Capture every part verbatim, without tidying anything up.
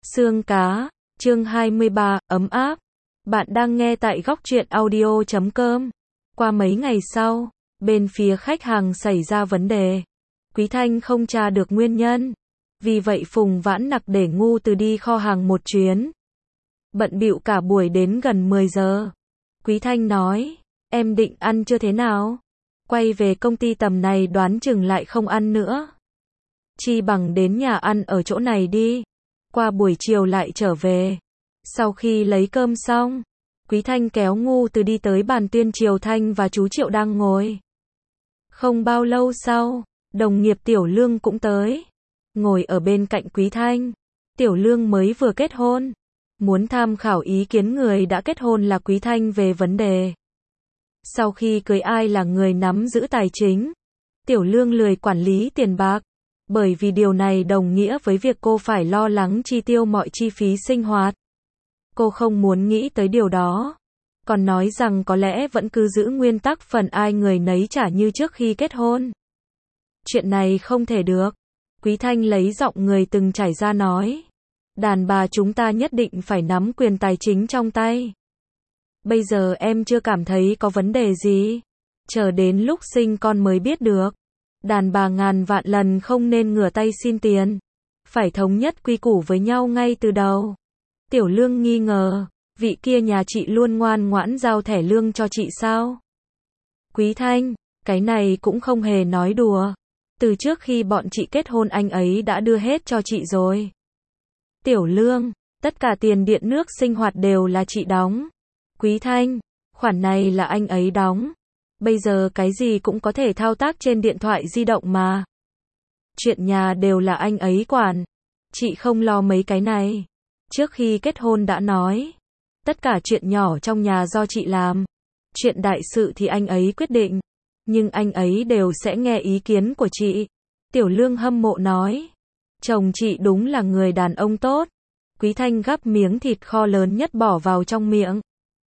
Xương cá, chương hai mươi ba, ấm áp. Bạn đang nghe tại góc truyện audio chấm com. Qua mấy ngày sau, bên phía khách hàng xảy ra vấn đề. Quý Thanh không tra được nguyên nhân. Vì vậy Phùng Vãn Nặc để Ngu Từ đi kho hàng một chuyến. Bận bịu cả buổi đến gần mười giờ. Quý Thanh nói, em định ăn chưa thế nào? Quay về công ty tầm này đoán chừng lại không ăn nữa. Chi bằng đến nhà ăn ở chỗ này đi. Qua buổi chiều lại trở về. Sau khi lấy cơm xong, Quý Thanh kéo Ngu Từ đi tới bàn Tuyên Triều Thanh và chú Triệu đang ngồi. Không bao lâu sau, đồng nghiệp Tiểu Lương cũng tới. Ngồi ở bên cạnh Quý Thanh. Tiểu Lương mới vừa kết hôn. Muốn tham khảo ý kiến người đã kết hôn là Quý Thanh về vấn đề. Sau khi cưới ai là người nắm giữ tài chính. Tiểu Lương lười quản lý tiền bạc. Bởi vì điều này đồng nghĩa với việc cô phải lo lắng chi tiêu mọi chi phí sinh hoạt. Cô không muốn nghĩ tới điều đó. Còn nói rằng có lẽ vẫn cứ giữ nguyên tắc phần ai người nấy trả như trước khi kết hôn. Chuyện này không thể được. Quý Thanh lấy giọng người từng trải ra nói. Đàn bà chúng ta nhất định phải nắm quyền tài chính trong tay. Bây giờ em chưa cảm thấy có vấn đề gì. Chờ đến lúc sinh con mới biết được. Đàn bà ngàn vạn lần không nên ngửa tay xin tiền. Phải thống nhất quy củ với nhau ngay từ đầu. Tiểu Lương nghi ngờ, vị kia nhà chị luôn ngoan ngoãn giao thẻ lương cho chị sao? Quý Thanh, cái này cũng không hề nói đùa. Từ trước khi bọn chị kết hôn anh ấy đã đưa hết cho chị rồi. Tiểu Lương, tất cả tiền điện nước sinh hoạt đều là chị đóng. Quý Thanh, khoản này là anh ấy đóng. Bây giờ cái gì cũng có thể thao tác trên điện thoại di động mà. Chuyện nhà đều là anh ấy quản. Chị không lo mấy cái này. Trước khi kết hôn đã nói. Tất cả chuyện nhỏ trong nhà do chị làm. Chuyện đại sự thì anh ấy quyết định. Nhưng anh ấy đều sẽ nghe ý kiến của chị. Tiểu Lương hâm mộ nói. Chồng chị đúng là người đàn ông tốt. Quý Thanh gắp miếng thịt kho lớn nhất bỏ vào trong miệng.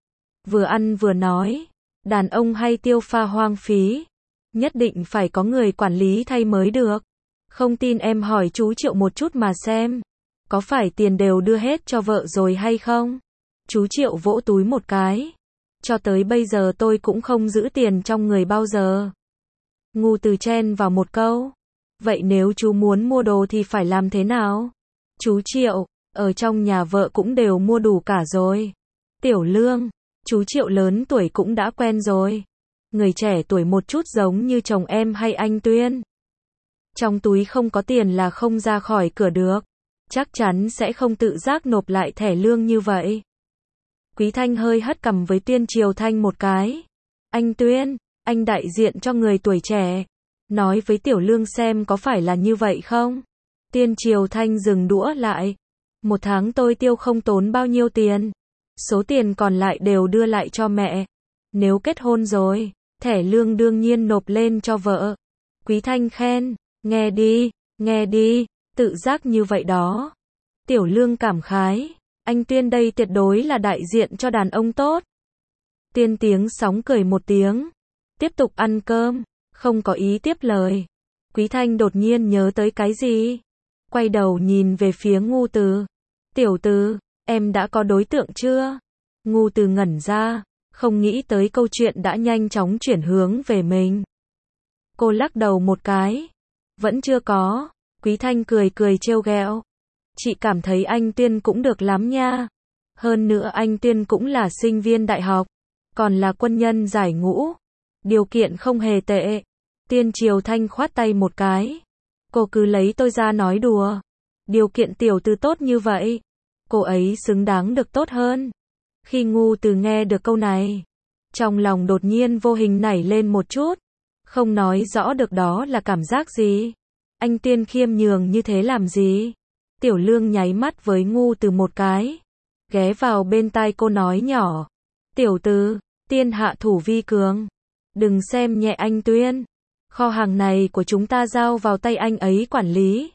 Vừa ăn vừa nói. Đàn ông hay tiêu pha hoang phí. Nhất định phải có người quản lý thay mới được. Không tin em hỏi chú Triệu một chút mà xem. Có phải tiền đều đưa hết cho vợ rồi hay không? Chú Triệu vỗ túi một cái. Cho tới bây giờ tôi cũng không giữ tiền trong người bao giờ. Ngu Từ chen vào một câu. Vậy nếu chú muốn mua đồ thì phải làm thế nào? Chú Triệu, ở trong nhà vợ cũng đều mua đủ cả rồi. Tiểu Lương, chú Triệu lớn tuổi cũng đã quen rồi. Người trẻ tuổi một chút giống như chồng em hay anh Tuyên. Trong túi không có tiền là không ra khỏi cửa được. Chắc chắn sẽ không tự giác nộp lại thẻ lương như vậy. Quý Thanh hơi hất cằm với Tuyên Triều Thanh một cái. Anh Tuyên, anh đại diện cho người tuổi trẻ. Nói với Tiểu Lương xem có phải là như vậy không? Tuyên Triều Thanh dừng đũa lại. Một tháng tôi tiêu không tốn bao nhiêu tiền. Số tiền còn lại đều đưa lại cho mẹ. Nếu kết hôn rồi, thẻ lương đương nhiên nộp lên cho vợ. Quý Thanh khen, nghe đi, nghe đi, tự giác như vậy đó. Tiểu Lương cảm khái, anh Tuyên đây tuyệt đối là đại diện cho đàn ông tốt. Tuyên tiếng sóng cười một tiếng, tiếp tục ăn cơm, không có ý tiếp lời. Quý Thanh đột nhiên nhớ tới cái gì? Quay đầu nhìn về phía Ngu Từ. Tiểu Từ, em đã có đối tượng chưa? Ngu Từ ngẩn ra, không nghĩ tới câu chuyện đã nhanh chóng chuyển hướng về mình. Cô lắc đầu một cái. Vẫn chưa có. Quý Thanh cười cười trêu ghẹo. Chị cảm thấy anh Tuyên cũng được lắm nha. Hơn nữa anh Tuyên cũng là sinh viên đại học. Còn là quân nhân giải ngũ. Điều kiện không hề tệ. Tuyên Triều Thanh khoát tay một cái. Cô cứ lấy tôi ra nói đùa. Điều kiện tiểu Từ tốt như vậy. Cô ấy xứng đáng được tốt hơn. Khi Ngu Từ nghe được câu này. Trong lòng đột nhiên vô hình nảy lên một chút. Không nói rõ được đó là cảm giác gì. Anh Tuyên khiêm nhường như thế làm gì? Tiểu Lương nháy mắt với Ngu Từ một cái. Ghé vào bên tai cô nói nhỏ. Tiểu Từ, tiên hạ thủ vi cường. Đừng xem nhẹ anh Tuyên. Kho hàng này của chúng ta giao vào tay anh ấy quản lý.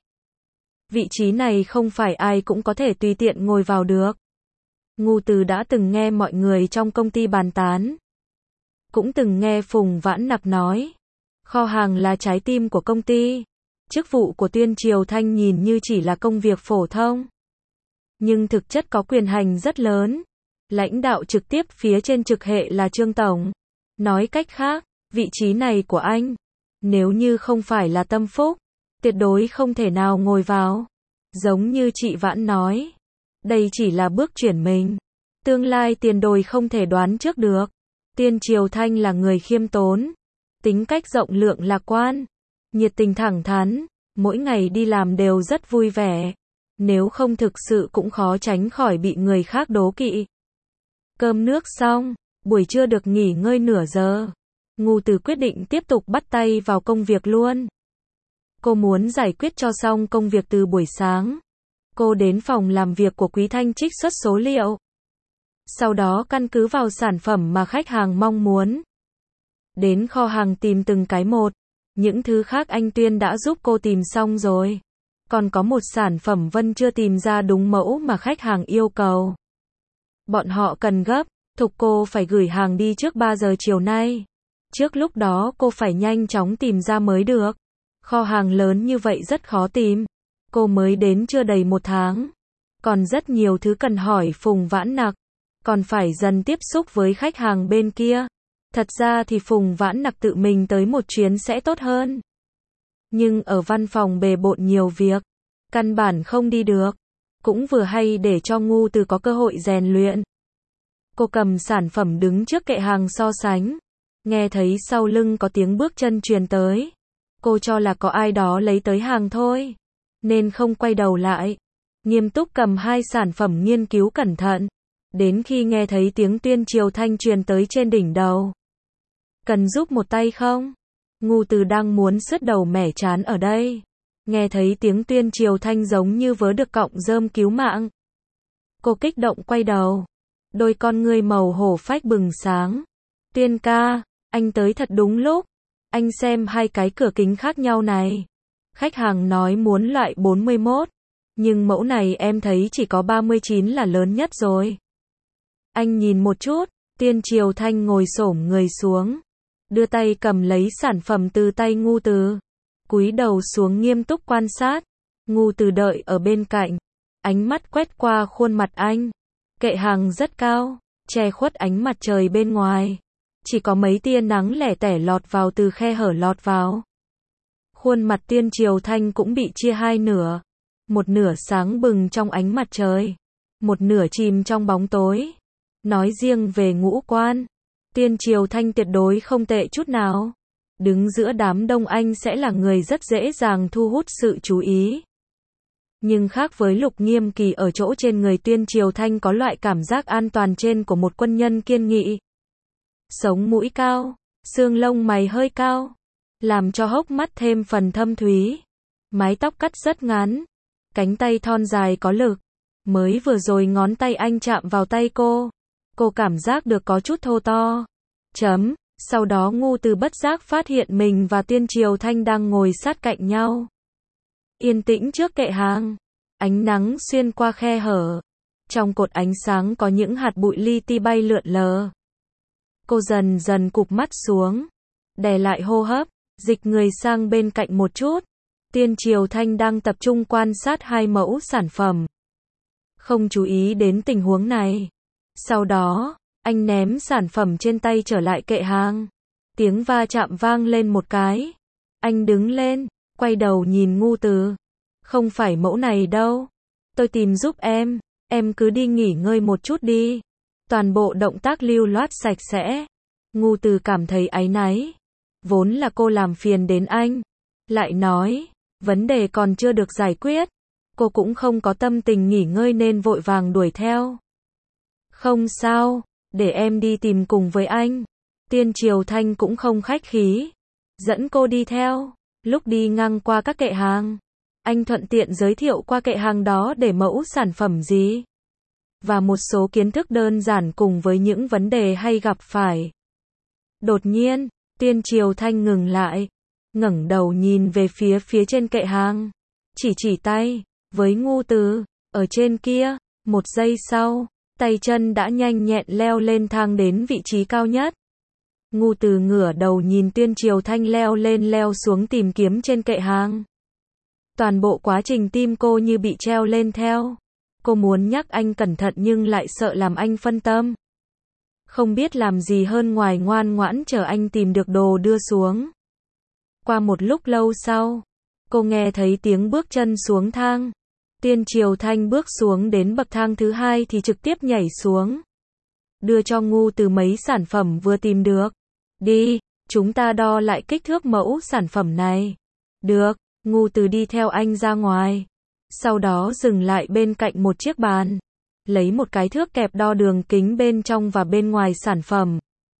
Vị trí này không phải ai cũng có thể tùy tiện ngồi vào được. Ngu Từ đã từng nghe mọi người trong công ty bàn tán. Cũng từng nghe Phùng Vãn Nặc nói. Kho hàng là trái tim của công ty. Chức vụ của Tuyên Triều Thanh nhìn như chỉ là công việc phổ thông. nhưng thực chất có quyền hành rất lớn. Lãnh đạo trực tiếp phía trên trực hệ là Trương Tổng. Nói cách khác, vị trí này của anh, nếu như không phải là tâm phúc, tuyệt đối không thể nào ngồi vào. Giống như chị Vãn nói, đây chỉ là bước chuyển mình. Tương lai tiền đồi không thể đoán trước được. Tiên Triều Thanh là người khiêm tốn, tính cách rộng lượng lạc quan, nhiệt tình thẳng thắn, mỗi ngày đi làm đều rất vui vẻ. Nếu không thực sự cũng khó tránh khỏi bị người khác đố kỵ. Cơm nước xong, buổi trưa được nghỉ ngơi nửa giờ. Ngô Từ quyết định tiếp tục bắt tay vào công việc luôn. Cô muốn giải quyết cho xong công việc từ buổi sáng. Cô đến phòng làm việc của Quý Thanh trích xuất số liệu. Sau đó căn cứ vào sản phẩm mà khách hàng mong muốn. Đến kho hàng tìm từng cái một. Những thứ khác anh Tuyên đã giúp cô tìm xong rồi. Còn có một sản phẩm Vân chưa tìm ra đúng mẫu mà khách hàng yêu cầu. Bọn họ cần gấp, thục cô phải gửi hàng đi trước ba giờ chiều nay. Trước lúc đó cô phải nhanh chóng tìm ra mới được. Kho hàng lớn như vậy rất khó tìm. Cô mới đến chưa đầy một tháng. Còn rất nhiều thứ cần hỏi Phùng Vãn Nặc. Còn phải dần tiếp xúc với khách hàng bên kia. Thật ra thì Phùng Vãn Nặc tự mình tới một chuyến sẽ tốt hơn. Nhưng ở văn phòng bề bộn nhiều việc, căn bản không đi được. Cũng vừa hay để cho Ngô Từ có cơ hội rèn luyện. Cô cầm sản phẩm đứng trước kệ hàng so sánh. Nghe thấy sau lưng có tiếng bước chân truyền tới. Cô cho là có ai đó lấy tới hàng thôi. Nên không quay đầu lại. Nghiêm túc cầm hai sản phẩm nghiên cứu cẩn thận. Đến khi nghe thấy tiếng Tiên Triều Thanh truyền tới trên đỉnh đầu. Cần giúp một tay không? Ngô Từ đang muốn sứt đầu mẻ chán ở đây. Nghe thấy tiếng Tiên Triều Thanh giống như vớ được cọng rơm cứu mạng. Cô kích động quay đầu. Đôi con ngươi màu hổ phách bừng sáng. Tuyên ca, anh tới thật đúng lúc. Anh xem hai cái cửa kính khác nhau này. Khách hàng nói muốn loại bốn mươi mốt. Nhưng mẫu này em thấy chỉ có ba mươi chín là lớn nhất rồi. Anh nhìn một chút. Tiên Triều Thanh ngồi xổm người xuống. Đưa tay cầm lấy sản phẩm từ tay Ngô Từ. Cúi đầu xuống nghiêm túc quan sát. Ngô Từ đợi ở bên cạnh. Ánh mắt quét qua khuôn mặt anh. Kệ hàng rất cao, che khuất ánh mặt trời bên ngoài. Chỉ có mấy tia nắng lẻ tẻ lọt vào từ khe hở lọt vào. Khuôn mặt Tiên Triều Thanh cũng bị chia hai nửa. Một nửa sáng bừng trong ánh mặt trời. Một nửa chìm trong bóng tối. Nói riêng về ngũ quan, Tiên Triều Thanh tuyệt đối không tệ chút nào. Đứng giữa đám đông anh sẽ là người rất dễ dàng thu hút sự chú ý. Nhưng khác với Lục Nghiêm Kỳ ở chỗ trên người Tiên Triều Thanh có loại cảm giác an toàn trên của một quân nhân kiên nghị. Sống mũi cao, xương lông mày hơi cao, làm cho hốc mắt thêm phần thâm thúy. Mái tóc cắt rất ngắn, cánh tay thon dài có lực. Mới vừa rồi ngón tay anh chạm vào tay cô. Cô cảm giác được có chút thô to. Chấm, sau đó Ngô Từ bất giác phát hiện mình và Tiên Triều Thanh đang ngồi sát cạnh nhau. Yên tĩnh trước kệ hàng. Ánh nắng xuyên qua khe hở. Trong cột ánh sáng có những hạt bụi li ti bay lượn lờ. Cô dần dần cụp mắt xuống. Đè lại hô hấp. Dịch người sang bên cạnh một chút. Tiên Triều Thanh đang tập trung quan sát hai mẫu sản phẩm. Không chú ý đến tình huống này. Sau đó, anh ném sản phẩm trên tay trở lại kệ hàng. Tiếng va chạm vang lên một cái. Anh đứng lên, quay đầu nhìn Ngô Từ. Không phải mẫu này đâu. Tôi tìm giúp em, em cứ đi nghỉ ngơi một chút đi. Toàn bộ động tác lưu loát sạch sẽ. Ngô Từ cảm thấy áy náy. Vốn là cô làm phiền đến anh. Lại nói, vấn đề còn chưa được giải quyết. Cô cũng không có tâm tình nghỉ ngơi nên vội vàng đuổi theo. Không sao, để em đi tìm cùng với anh. Tiên Triều Thanh cũng không khách khí. Dẫn cô đi theo. Lúc đi ngang qua các kệ hàng, anh thuận tiện giới thiệu qua kệ hàng đó để mẫu sản phẩm gì. Và một số kiến thức đơn giản cùng với những vấn đề hay gặp phải. Đột nhiên, Tiên Triều Thanh ngừng lại. Ngẩng đầu nhìn về phía phía trên kệ hàng. Chỉ chỉ tay, với Ngô Từ, ở trên kia. Một giây sau, tay chân đã nhanh nhẹn leo lên thang đến vị trí cao nhất. Ngô Từ ngửa đầu nhìn Tiên Triều Thanh leo lên leo xuống tìm kiếm trên kệ hàng. Toàn bộ quá trình tim cô như bị treo lên theo. Cô muốn nhắc anh cẩn thận nhưng lại sợ làm anh phân tâm. Không biết làm gì hơn ngoài ngoan ngoãn chờ anh tìm được đồ đưa xuống. Qua một lúc lâu sau, cô nghe thấy tiếng bước chân xuống thang. Tiên Triều Thanh bước xuống đến bậc thang thứ hai thì trực tiếp nhảy xuống. Đưa cho Ngu Từ mấy sản phẩm vừa tìm được. Đi, chúng ta đo lại kích thước mẫu sản phẩm này. Được, Ngu Từ đi theo anh ra ngoài. Sau đó dừng lại bên cạnh một chiếc bàn. Lấy một cái thước kẹp đo đường kính bên trong và bên ngoài sản phẩm.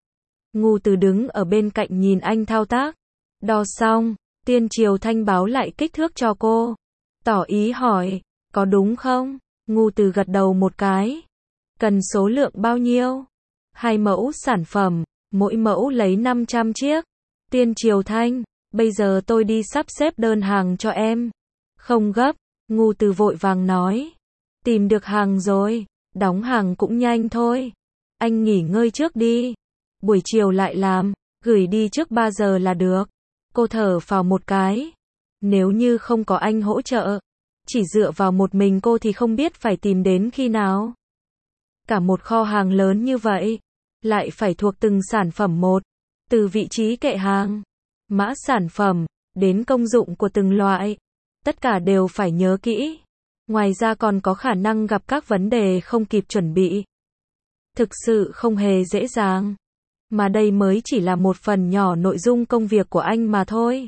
Ngu Từ đứng ở bên cạnh nhìn anh thao tác. Đo xong, Tiên Triều Thanh báo lại kích thước cho cô. Tỏ ý hỏi, có đúng không? Ngu Từ gật đầu một cái. Cần số lượng bao nhiêu? Hai mẫu sản phẩm, mỗi mẫu lấy năm trăm chiếc. Tiên Triều Thanh, bây giờ tôi đi sắp xếp đơn hàng cho em. Không gấp, Ngu Từ vội vàng nói. Tìm được hàng rồi, đóng hàng cũng nhanh thôi. Anh nghỉ ngơi trước đi. Buổi chiều lại làm, gửi đi trước ba giờ là được. Cô thở phào một cái. Nếu như không có anh hỗ trợ, chỉ dựa vào một mình cô thì không biết phải tìm đến khi nào. Cả một kho hàng lớn như vậy, lại phải thuộc từng sản phẩm một, từ vị trí kệ hàng, mã sản phẩm, đến công dụng của từng loại. Tất cả đều phải nhớ kỹ. Ngoài ra còn có khả năng gặp các vấn đề không kịp chuẩn bị. Thực sự không hề dễ dàng. Mà đây mới chỉ là một phần nhỏ nội dung công việc của anh mà thôi.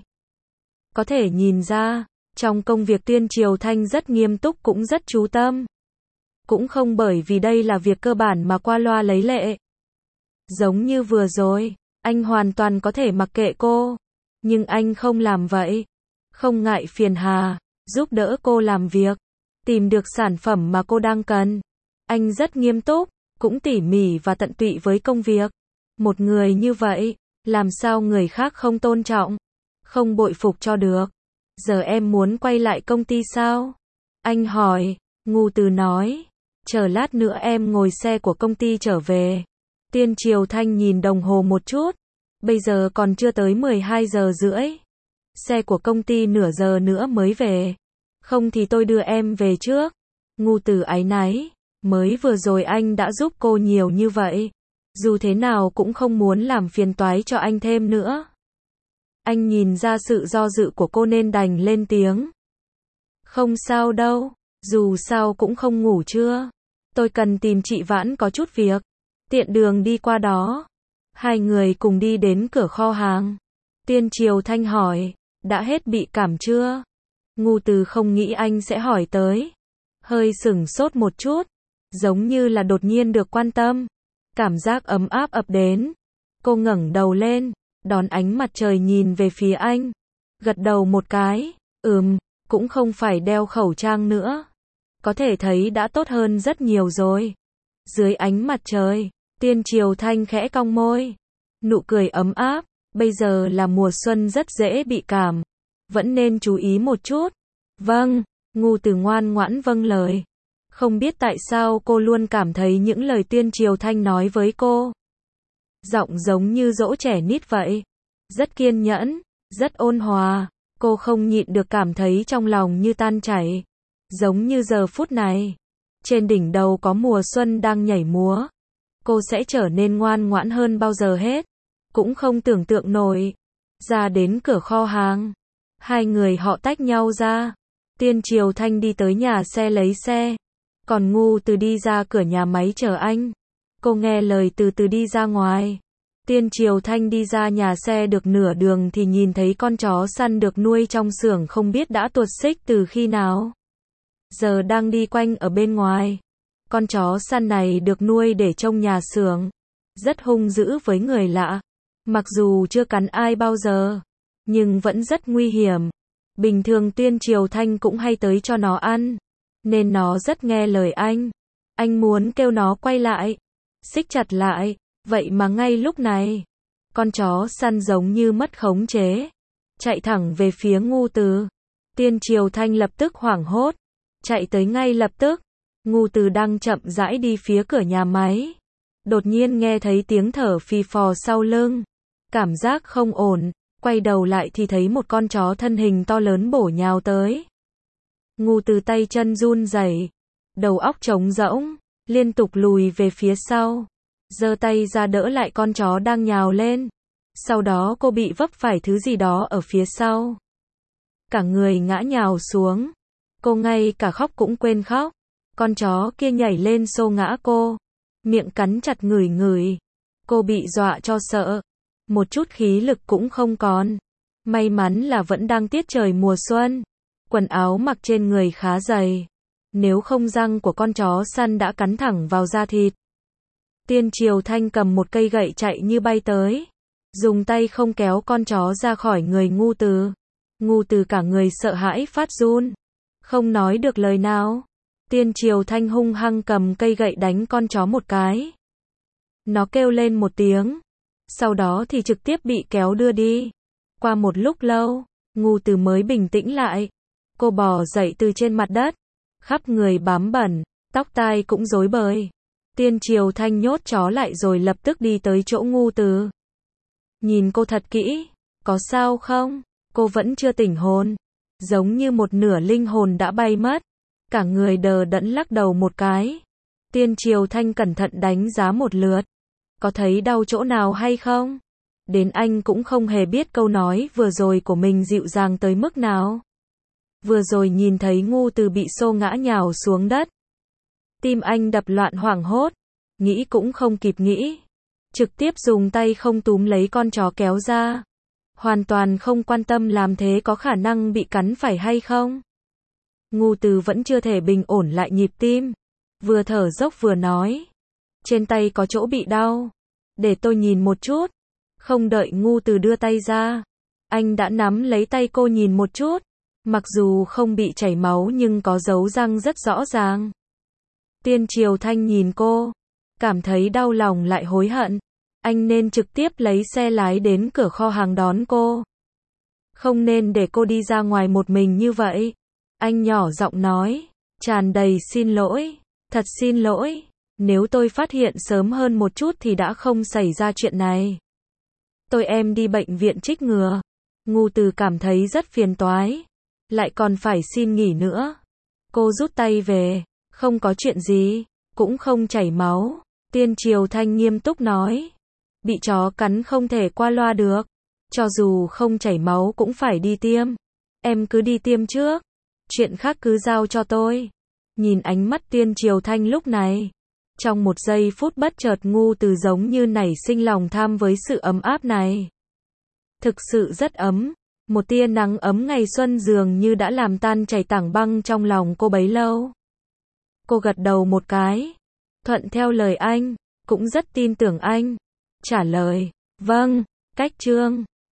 Có thể nhìn ra, trong công việc Tiên Triều Thanh rất nghiêm túc cũng rất chú tâm. Cũng không bởi vì đây là việc cơ bản mà qua loa lấy lệ. Giống như vừa rồi, anh hoàn toàn có thể mặc kệ cô. Nhưng anh không làm vậy. Không ngại phiền hà, giúp đỡ cô làm việc. Tìm được sản phẩm mà cô đang cần. Anh rất nghiêm túc, cũng tỉ mỉ và tận tụy với công việc. Một người như vậy, làm sao người khác không tôn trọng, không bội phục cho được. Giờ em muốn quay lại công ty sao? Anh hỏi. Ngu Từ nói. Chờ lát nữa em ngồi xe của công ty trở về. Tiên Triều Thanh nhìn đồng hồ một chút. Bây giờ còn chưa tới mười hai giờ rưỡi. Xe của công ty nửa giờ nữa mới về. Không thì tôi đưa em về trước. Ngu Từ áy náy. Mới vừa rồi anh đã giúp cô nhiều như vậy. Dù thế nào cũng không muốn làm phiền toái cho anh thêm nữa. Anh nhìn ra sự do dự của cô nên đành lên tiếng. Không sao đâu, dù sao cũng không ngủ trưa. Tôi cần tìm chị Vãn có chút việc. Tiện đường đi qua đó. Hai người cùng đi đến cửa kho hàng. Tiên Triều Thanh hỏi, đã hết bị cảm chưa? Ngu Từ không nghĩ anh sẽ hỏi tới. Hơi sửng sốt một chút. Giống như là đột nhiên được quan tâm. Cảm giác ấm áp ập đến. Cô ngẩng đầu lên, đón ánh mặt trời nhìn về phía anh. Gật đầu một cái. Ừm, cũng không phải đeo khẩu trang nữa. Có thể thấy đã tốt hơn rất nhiều rồi. Dưới ánh mặt trời, Tiên Triều Thanh khẽ cong môi. Nụ cười ấm áp. Bây giờ là mùa xuân rất dễ bị cảm. Vẫn nên chú ý một chút. Vâng, Ngu Từ ngoan ngoãn vâng lời. Không biết tại sao cô luôn cảm thấy những lời Tiên Triều Thanh nói với cô. Giọng giống như dỗ trẻ nít vậy. Rất kiên nhẫn, rất ôn hòa. Cô không nhịn được cảm thấy trong lòng như tan chảy. Giống như giờ phút này. Trên đỉnh đầu có mùa xuân đang nhảy múa. Cô sẽ trở nên ngoan ngoãn hơn bao giờ hết. Cũng không tưởng tượng nổi. Ra đến cửa kho hàng. Hai người họ tách nhau ra. Tiên Triều Thanh đi tới nhà xe lấy xe. Còn Ngu Từ đi ra cửa nhà máy chờ anh. Cô nghe lời từ từ đi ra ngoài. Tiên Triều Thanh đi ra nhà xe được nửa đường thì nhìn thấy con chó săn được nuôi trong xưởng không biết đã tuột xích từ khi nào. Giờ đang đi quanh ở bên ngoài. Con chó săn này được nuôi để trông nhà xưởng. Rất hung dữ với người lạ. Mặc dù chưa cắn ai bao giờ, nhưng vẫn rất nguy hiểm. Bình thường Tiên Triều Thanh cũng hay tới cho nó ăn. Nên nó rất nghe lời anh. Anh muốn kêu nó quay lại. Xích chặt lại. Vậy mà ngay lúc này, con chó săn giống như mất khống chế. Chạy thẳng về phía Ngu Từ. Tiên Triều Thanh lập tức hoảng hốt. Chạy tới ngay lập tức. Ngu Từ đang chậm rãi đi phía cửa nhà máy. Đột nhiên nghe thấy tiếng thở phì phò sau lưng. Cảm giác không ổn. Quay đầu lại thì thấy một con chó thân hình to lớn bổ nhào tới. Ngu Từ tay chân run rẩy. đầu óc trống rỗng, liên tục lùi về phía sau, giơ tay ra đỡ lại con chó đang nhào lên. Sau đó cô bị vấp phải thứ gì đó ở phía sau. Cả người ngã nhào xuống. Cô ngay cả khóc cũng quên khóc. Con chó kia nhảy lên xô ngã cô, miệng cắn chặt ngửi ngửi. Cô bị dọa cho sợ, một chút khí lực cũng không còn. May mắn là vẫn đang tiết trời mùa xuân, quần áo mặc trên người khá dày, nếu không răng của con chó săn đã cắn thẳng vào da thịt. Tiên Triều Thanh cầm một cây gậy chạy như bay tới, dùng tay không kéo con chó ra khỏi người Ngu Từ. Ngu Từ cả người sợ hãi phát run, không nói được lời nào. Tiên Triều Thanh hung hăng cầm cây gậy đánh con chó một cái. Nó kêu lên một tiếng, sau đó thì trực tiếp bị kéo đưa đi. Qua một lúc lâu, Ngu Từ mới bình tĩnh lại. Cô bò dậy từ trên mặt đất, khắp người bám bẩn, tóc tai cũng rối bời. Tiên Triều Thanh nhốt chó lại rồi lập tức đi tới chỗ Ngu Từ. Nhìn cô thật kỹ, có sao không? Cô vẫn chưa tỉnh hồn, giống như một nửa linh hồn đã bay mất. Cả người đờ đẫn lắc đầu một cái. Tiên Triều Thanh cẩn thận đánh giá một lượt. Có thấy đau chỗ nào hay không? Đến anh cũng không hề biết câu nói vừa rồi của mình dịu dàng tới mức nào. Vừa rồi nhìn thấy Ngu Từ bị xô ngã nhào xuống đất. Tim anh đập loạn hoảng hốt. Nghĩ cũng không kịp nghĩ. Trực tiếp dùng tay không túm lấy con chó kéo ra. Hoàn toàn không quan tâm làm thế có khả năng bị cắn phải hay không. Ngu Từ vẫn chưa thể bình ổn lại nhịp tim. Vừa thở dốc vừa nói. Trên tay có chỗ bị đau. Để tôi nhìn một chút. Không đợi Ngu Từ đưa tay ra, anh đã nắm lấy tay cô nhìn một chút. Mặc dù không bị chảy máu nhưng có dấu răng rất rõ ràng. Tiên Triều Thanh nhìn cô, cảm thấy đau lòng lại hối hận. Anh nên trực tiếp lấy xe lái đến cửa kho hàng đón cô. Không nên để cô đi ra ngoài một mình như vậy. Anh nhỏ giọng nói, tràn đầy xin lỗi, thật xin lỗi. Nếu tôi phát hiện sớm hơn một chút thì đã không xảy ra chuyện này. Tôi em đi bệnh viện trích ngừa. Ngu Từ cảm thấy rất phiền toái. Lại còn phải xin nghỉ nữa. Cô rút tay về. Không có chuyện gì. Cũng không chảy máu. Tiên Triều Thanh nghiêm túc nói. Bị chó cắn không thể qua loa được. Cho dù không chảy máu cũng phải đi tiêm. Em cứ đi tiêm trước. Chuyện khác cứ giao cho tôi. Nhìn ánh mắt Tiên Triều Thanh lúc này. Trong một giây phút bất chợt Ngu Từ giống như nảy sinh lòng tham với sự ấm áp này. Thực sự rất ấm. Một tia nắng ấm ngày xuân dường như đã làm tan chảy tảng băng trong lòng cô bấy lâu. Cô gật đầu một cái. Thuận theo lời anh. Cũng rất tin tưởng anh. Trả lời. Vâng. Cách chương.